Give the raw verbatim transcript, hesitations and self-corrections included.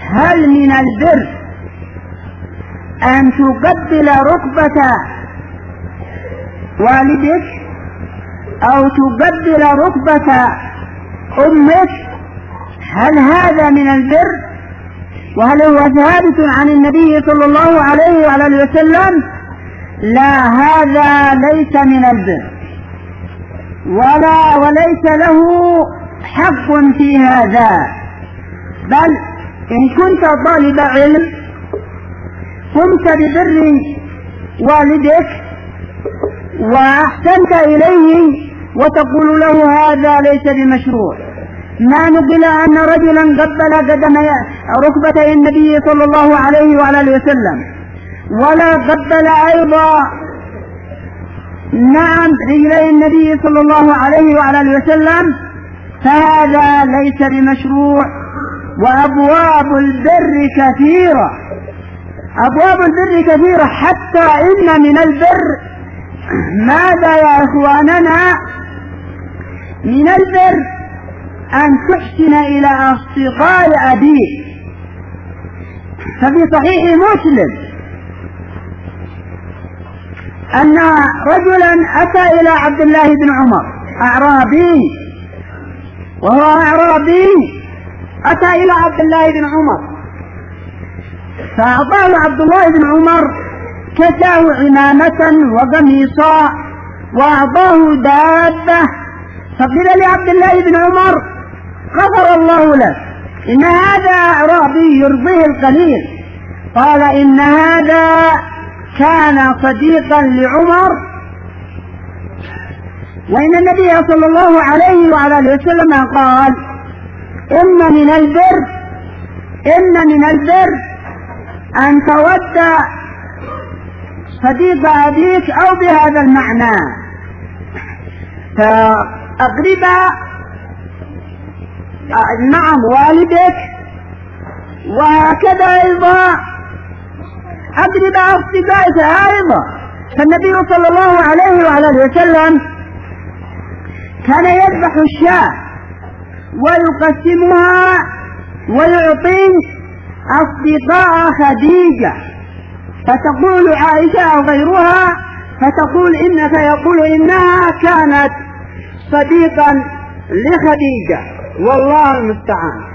هل من البر أن تقبل ركبة والدك أو تقبل ركبة أمك؟ هل هذا من البر؟ وهل هو ثابت عن النبي صلى الله عليه وعلى وسلم؟ لا، هذا ليس من البر ولا وليس له حق في هذا. بل إن كنت طالب علم قمت ببر والدك وأحسنت إليه وتقول له هذا ليس بمشروع. ما نقل أن رجلا قبل قدم ركبتي النبي صلى الله عليه وعلى وسلم، ولا قبل أيضا نعم رجلي النبي صلى الله عليه وعلى وسلم، فهذا ليس بمشروع. وأبواب البر كثيرة، أبواب البر كثيرة، حتى إن من البر ماذا يا إخواننا؟ من البر أن تحسن إلى أصدقاء أبيك. ففي صحيح مسلم أن رجلا أتى إلى عبد الله بن عمر، أعرابي، وهو أعرابي أتى إلى عبد الله بن عمر فأعطاه عبد الله بن عمر كساه عمامة وقميصا وأعطاه دابة، فقيل لعبد الله بن عمر غفر الله لك، إن هذا أعرابي يرضيه القليل. قال إن هذا كان صديقا لعمر، وإن النبي صلى الله عليه وعلى وسلم قال إن من البر إن من البر أن تود صديق أبيك أو بهذا المعنى. فأقرب نعم والدك، وهكذا أيضا أقرب أصدقائك أيضا. فالنبي صلى الله عليه وعلى وسلم كان يذبح الشاة ويقسمها ويعطي أصدقاء خديجة، فتقول عائشة أو غيرها، فتقول إن فيقول إنها كانت صديقا لخديجة، والله المستعان.